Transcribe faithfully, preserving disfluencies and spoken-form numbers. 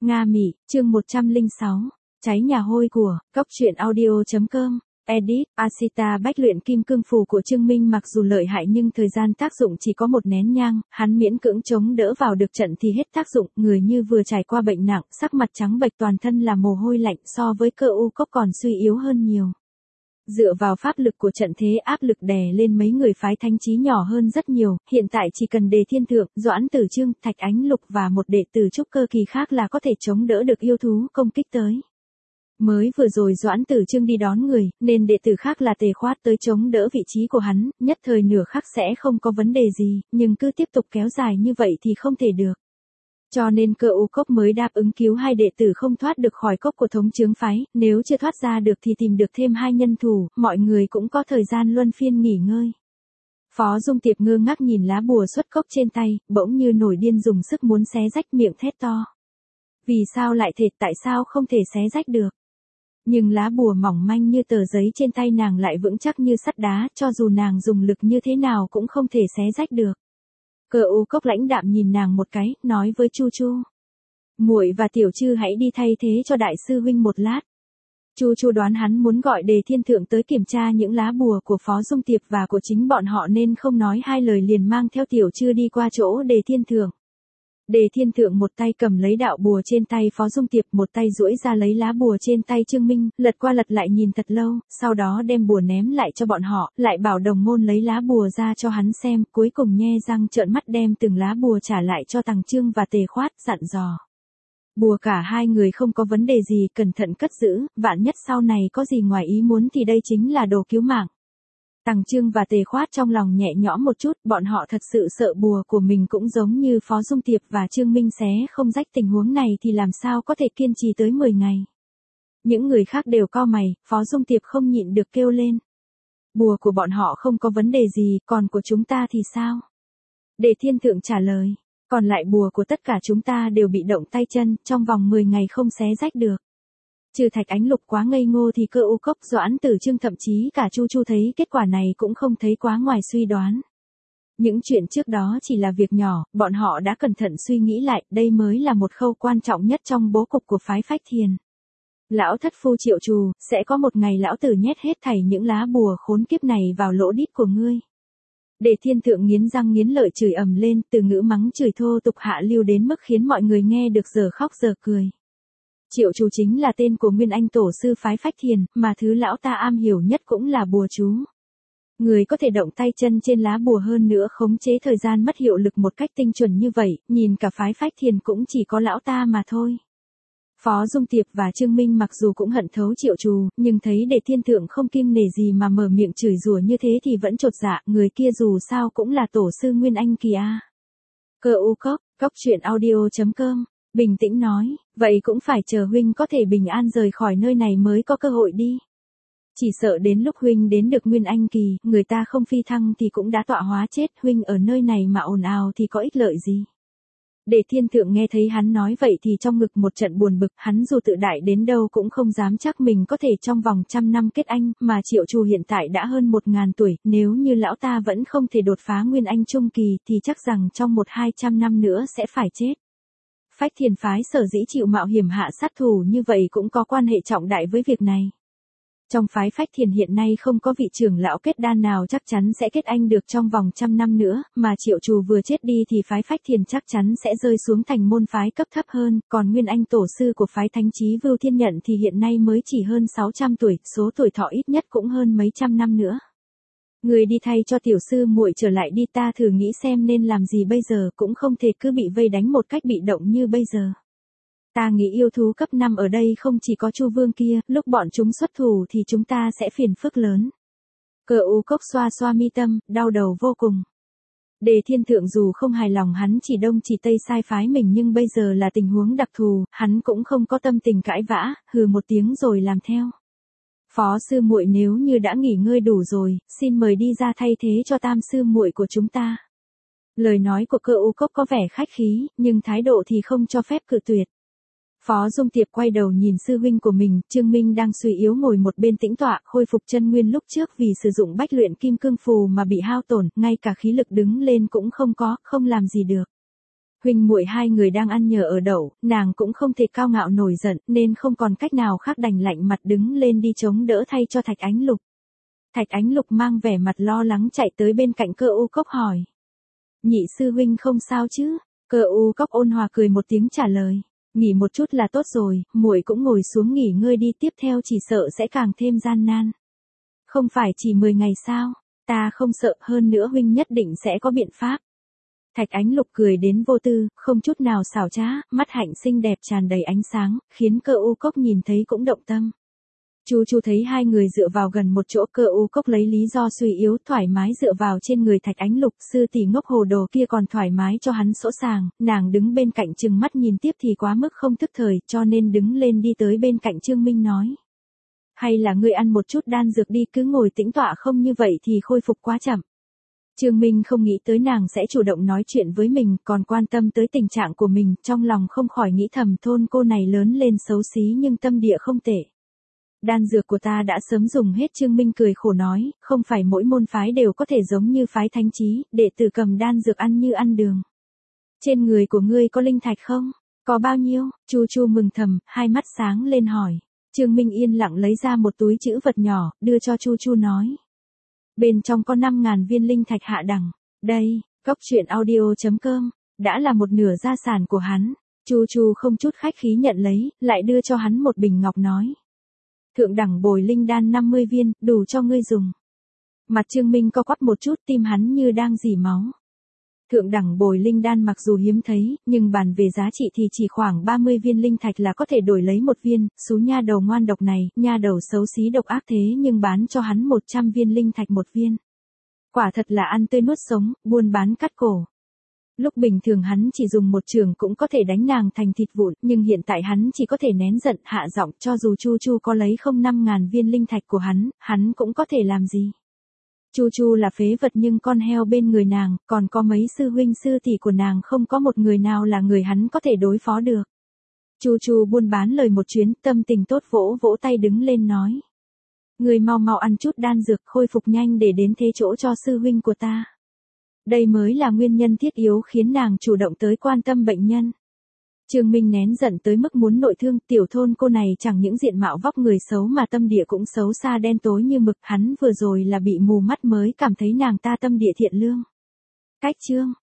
Nga Mỹ, chương một trăm lẻ sáu, cháy nhà hôi của, Cóc truyện audio.com, edit, Asita bách luyện kim cương phù của Trương Minh mặc dù lợi hại nhưng thời gian tác dụng chỉ có một nén nhang, hắn miễn cưỡng chống đỡ vào được trận thì hết tác dụng, người như vừa trải qua bệnh nặng, sắc mặt trắng bệch toàn thân là mồ hôi lạnh so với Cơ U Cốc còn suy yếu hơn nhiều. Dựa vào pháp lực của trận thế áp lực đè lên mấy người phái thánh trí nhỏ hơn rất nhiều, hiện tại chỉ cần Đề Thiên Thượng, Doãn Tử Trương, Thạch Ánh Lục và một đệ tử trúc cơ kỳ khác là có thể chống đỡ được yêu thú công kích tới. Mới vừa rồi Doãn Tử Trương đi đón người, nên đệ tử khác là Tề Khoát tới chống đỡ vị trí của hắn, nhất thời nửa khắc sẽ không có vấn đề gì, nhưng cứ tiếp tục kéo dài như vậy thì không thể được. Cho nên Cơ U Cốc mới đáp ứng cứu hai đệ tử không thoát được khỏi cốc của thống chướng phái, nếu chưa thoát ra được thì tìm được thêm hai nhân thủ, mọi người cũng có thời gian luân phiên nghỉ ngơi. Phó Dung Tiệp ngơ ngác nhìn lá bùa xuất cốc trên tay, bỗng như nổi điên dùng sức muốn xé rách miệng thét to. Vì sao lại thể, tại sao không thể xé rách được? Nhưng lá bùa mỏng manh như tờ giấy trên tay nàng lại vững chắc như sắt đá, cho dù nàng dùng lực như thế nào cũng không thể xé rách được. Cơ U Cốc lãnh đạm nhìn nàng một cái, nói với Chu Chu. Muội và Tiểu Trư hãy đi thay thế cho đại sư huynh một lát. Chu Chu đoán hắn muốn gọi Đề Thiên Thượng tới kiểm tra những lá bùa của Phó Dung Tiệp và của chính bọn họ nên không nói hai lời liền mang theo Tiểu Trư đi qua chỗ Đề Thiên Thượng. Đề Thiên Thượng một tay cầm lấy đạo bùa trên tay Phó Dung Tiệp, một tay duỗi ra lấy lá bùa trên tay Trương Minh, lật qua lật lại nhìn thật lâu, sau đó đem bùa ném lại cho bọn họ, lại bảo đồng môn lấy lá bùa ra cho hắn xem, cuối cùng nhe răng trợn mắt đem từng lá bùa trả lại cho Tằng Trương và Tề Khoát, dặn dò. Bùa cả hai người không có vấn đề gì, cẩn thận cất giữ, vạn nhất sau này có gì ngoài ý muốn thì đây chính là đồ cứu mạng. Tằng Trương và Tề Khoát trong lòng nhẹ nhõm một chút, bọn họ thật sự sợ bùa của mình cũng giống như Phó Dung Tiệp và Trương Minh xé không rách, tình huống này thì làm sao có thể kiên trì tới mười ngày. Những người khác đều cau mày, Phó Dung Tiệp không nhịn được kêu lên. Bùa của bọn họ không có vấn đề gì, còn của chúng ta thì sao? Đề Thiên Thượng trả lời, còn lại bùa của tất cả chúng ta đều bị động tay chân, trong vòng mười ngày không xé rách được. Trừ Thạch Ánh Lục quá ngây ngô thì Cơ U Cốc, Doãn Tử Trương thậm chí cả Chu Chu thấy kết quả này cũng không thấy quá ngoài suy đoán. Những chuyện trước đó chỉ là việc nhỏ, bọn họ đã cẩn thận suy nghĩ lại, đây mới là một khâu quan trọng nhất trong bố cục của phái Phách Thiền. Lão thất phu Triệu Trù, sẽ có một ngày lão tử nhét hết thảy những lá bùa khốn kiếp này vào lỗ đít của ngươi. Đề Thiên Thượng nghiến răng nghiến lợi chửi ầm lên, từ ngữ mắng chửi thô tục hạ lưu đến mức khiến mọi người nghe được giờ khóc giờ cười. Triệu Trù chính là tên của Nguyên Anh tổ sư phái Phách Thiền, mà thứ lão ta am hiểu nhất cũng là bùa chú. Người có thể động tay chân trên lá bùa hơn nữa khống chế thời gian mất hiệu lực một cách tinh chuẩn như vậy, nhìn cả phái Phách Thiền cũng chỉ có lão ta mà thôi. Phó Dung Tiệp và Trương Minh mặc dù cũng hận thấu Triệu Trù, nhưng thấy Đề Thiên Thượng không kiêng nể gì mà mở miệng chửi rủa như thế thì vẫn chột dạ, người kia dù sao cũng là tổ sư Nguyên Anh kỳ a. Cơ U Cốc, Cóc truyện audio.com, bình tĩnh nói, vậy cũng phải chờ huynh có thể bình an rời khỏi nơi này mới có cơ hội đi. Chỉ sợ đến lúc huynh đến được Nguyên Anh kỳ, người ta không phi thăng thì cũng đã tọa hóa chết, huynh ở nơi này mà ồn ào thì có ích lợi gì. Đề Thiên Thượng nghe thấy hắn nói vậy thì trong ngực một trận buồn bực, hắn dù tự đại đến đâu cũng không dám chắc mình có thể trong vòng trăm năm kết anh, mà Triệu Trù hiện tại đã hơn một ngàn tuổi, nếu như lão ta vẫn không thể đột phá Nguyên Anh trung kỳ thì chắc rằng trong một hai trăm năm nữa sẽ phải chết. Phách Thiền phái sở dĩ chịu mạo hiểm hạ sát thủ như vậy cũng có quan hệ trọng đại với việc này. Trong phái Phách Thiền hiện nay không có vị trưởng lão kết đan nào chắc chắn sẽ kết anh được trong vòng trăm năm nữa, mà Triệu Trù vừa chết đi thì phái Phách Thiền chắc chắn sẽ rơi xuống thành môn phái cấp thấp hơn, còn Nguyên Anh tổ sư của phái Thánh Chí Vưu Thiên Nhận thì hiện nay mới chỉ hơn sáu trăm tuổi, số tuổi thọ ít nhất cũng hơn mấy trăm năm nữa. Người đi thay cho tiểu sư muội trở lại đi, ta thử nghĩ xem nên làm gì bây giờ, cũng không thể cứ bị vây đánh một cách bị động như bây giờ. Ta nghĩ yêu thú cấp năm ở đây không chỉ có Chu Vương kia, lúc bọn chúng xuất thủ thì chúng ta sẽ phiền phức lớn. Cơ U Cốc xoa xoa mi tâm, đau đầu vô cùng. Đề Thiên Thượng dù không hài lòng hắn chỉ đông chỉ tây sai phái mình nhưng bây giờ là tình huống đặc thù, hắn cũng không có tâm tình cãi vã, hừ một tiếng rồi làm theo. Phó sư muội nếu như đã nghỉ ngơi đủ rồi, xin mời đi ra thay thế cho tam sư muội của chúng ta. Lời nói của Cơ U Cốc có vẻ khách khí, nhưng thái độ thì không cho phép cự tuyệt. Phó Dung Tiệp quay đầu nhìn sư huynh của mình, Trương Minh đang suy yếu ngồi một bên tĩnh tọa, khôi phục chân nguyên lúc trước vì sử dụng bách luyện kim cương phù mà bị hao tổn, ngay cả khí lực đứng lên cũng không có, không làm gì được. Huynh muội hai người đang ăn nhờ ở đậu, nàng cũng không thể cao ngạo nổi giận, nên không còn cách nào khác đành lạnh mặt đứng lên đi chống đỡ thay cho Thạch Ánh Lục. Thạch Ánh Lục mang vẻ mặt lo lắng chạy tới bên cạnh Cơ U Cốc hỏi. Nhị sư huynh không sao chứ? Cơ U Cốc ôn hòa cười một tiếng trả lời. Nghỉ một chút là tốt rồi, muội cũng ngồi xuống nghỉ ngơi đi, tiếp theo chỉ sợ sẽ càng thêm gian nan. Không phải chỉ mười ngày sao? Ta không sợ, hơn nữa huynh nhất định sẽ có biện pháp. Thạch Ánh Lục cười đến vô tư, không chút nào xảo trá, mắt hạnh xinh đẹp tràn đầy ánh sáng, khiến Cơ U Cốc nhìn thấy cũng động tâm. Chu Chu thấy hai người dựa vào gần một chỗ, Cơ U Cốc lấy lý do suy yếu thoải mái dựa vào trên người Thạch Ánh Lục, sư tỷ ngốc hồ đồ kia còn thoải mái cho hắn sỗ sàng, nàng đứng bên cạnh chừng mắt nhìn tiếp thì quá mức không thức thời, cho nên đứng lên đi tới bên cạnh Trương Minh nói. Hay là ngươi ăn một chút đan dược đi, cứ ngồi tĩnh tọa không như vậy thì khôi phục quá chậm. Trương Minh không nghĩ tới nàng sẽ chủ động nói chuyện với mình, còn quan tâm tới tình trạng của mình, trong lòng không khỏi nghĩ thầm thôn cô này lớn lên xấu xí nhưng tâm địa không tệ. Đan dược của ta đã sớm dùng hết. Trương Minh cười khổ nói, không phải mỗi môn phái đều có thể giống như phái Thánh Chí, đệ tử cầm đan dược ăn như ăn đường. Trên người của ngươi có linh thạch không? Có bao nhiêu? Chu Chu mừng thầm, hai mắt sáng lên hỏi. Trương Minh yên lặng lấy ra một túi trữ vật nhỏ, đưa cho Chu Chu nói. Bên trong có năm ngàn viên linh thạch hạ đẳng. Đây, cốc truyện audio chấm com, đã là một nửa gia sản của hắn. Chu Chu không chút khách khí nhận lấy, lại đưa cho hắn một bình ngọc nói. Thượng đẳng bồi linh đan năm mươi viên, đủ cho ngươi dùng. Mặt Trương Minh co quắp một chút, tim hắn như đang rỉ máu. Thượng đẳng bồi linh đan mặc dù hiếm thấy, nhưng bàn về giá trị thì chỉ khoảng ba mươi viên linh thạch là có thể đổi lấy một viên. Xú nha đầu ngoan độc này, nha đầu xấu xí độc ác thế nhưng bán cho hắn một trăm viên linh thạch một viên. Quả thật là ăn tươi nuốt sống, buôn bán cắt cổ. Lúc bình thường hắn chỉ dùng một trường cũng có thể đánh nàng thành thịt vụn, nhưng hiện tại hắn chỉ có thể nén giận hạ giọng, cho dù Chu Chu có lấy không năm ngàn viên linh thạch của hắn, hắn cũng có thể làm gì. Chu Chu là phế vật nhưng con heo bên người nàng, còn có mấy sư huynh sư tỷ của nàng không có một người nào là người hắn có thể đối phó được. Chu Chu buôn bán lời một chuyến, tâm tình tốt vỗ vỗ tay đứng lên nói. Người mau mau ăn chút đan dược khôi phục nhanh để đến thế chỗ cho sư huynh của ta. Đây mới là nguyên nhân thiết yếu khiến nàng chủ động tới quan tâm bệnh nhân. Trương Minh nén giận tới mức muốn nội thương, tiểu thôn cô này chẳng những diện mạo vóc người xấu mà tâm địa cũng xấu xa đen tối như mực, hắn vừa rồi là bị mù mắt mới cảm thấy nàng ta tâm địa thiện lương. Cách chương